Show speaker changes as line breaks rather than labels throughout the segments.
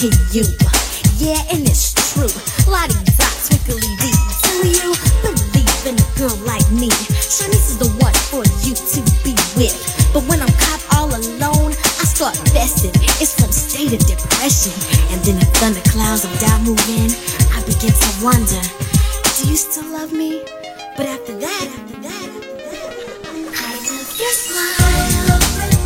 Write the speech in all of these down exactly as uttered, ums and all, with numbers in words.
to you. Yeah, and it's true. Lottie dot, twinkly dee. Do you believe in a girl like me? Shanice is the one for you to be with. But when I'm caught all alone, I start festing. It's from state of depression. And then the thunderclouds of doubt move in. I begin to wonder, do you still love me? But after that, after that, after that, I love your smile.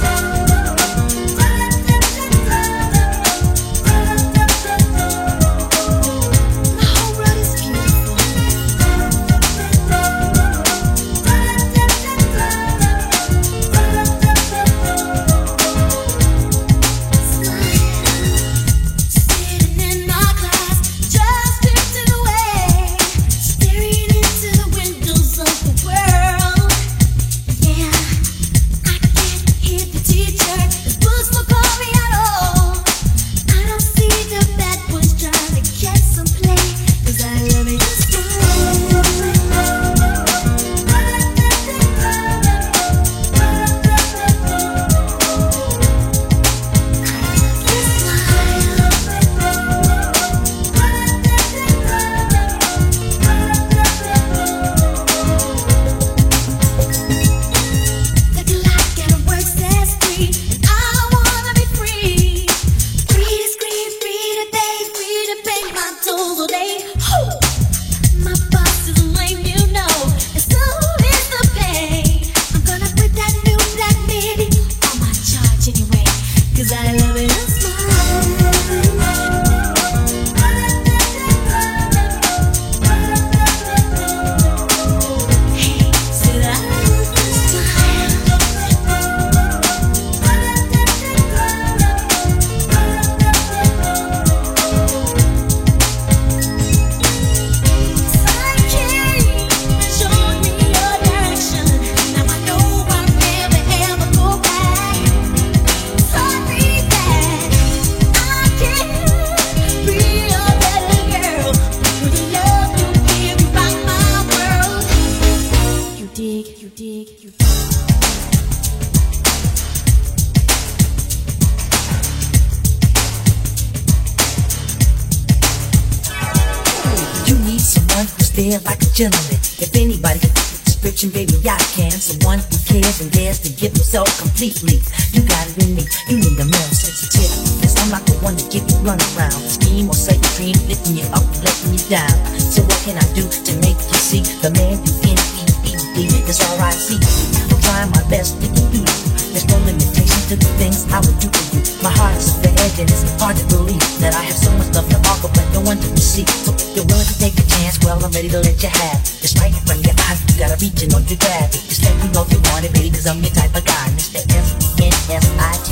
Like a gentleman, if anybody can fit the description, baby, I can. Someone who cares and dares to give himself completely. You got it in me, you need a man sensitive. Cause I'm not the one to give you run around, scheme or say your dream, lifting you up, letting you down. So what can I do to make you see the man you can be? That's all I see. I'm trying my best to get through. There's no limitation to the things I would do for you. My heart is on the edge and it's hard to believe that I have so much love to offer, but no one to receive. So if you're willing to take a chance, well, I'm ready to let you have it. Just right in front of your eyes, you gotta reach and know you grab it. Just let me know if you want it, baby, cause I'm your type of guy. Mister S N S I T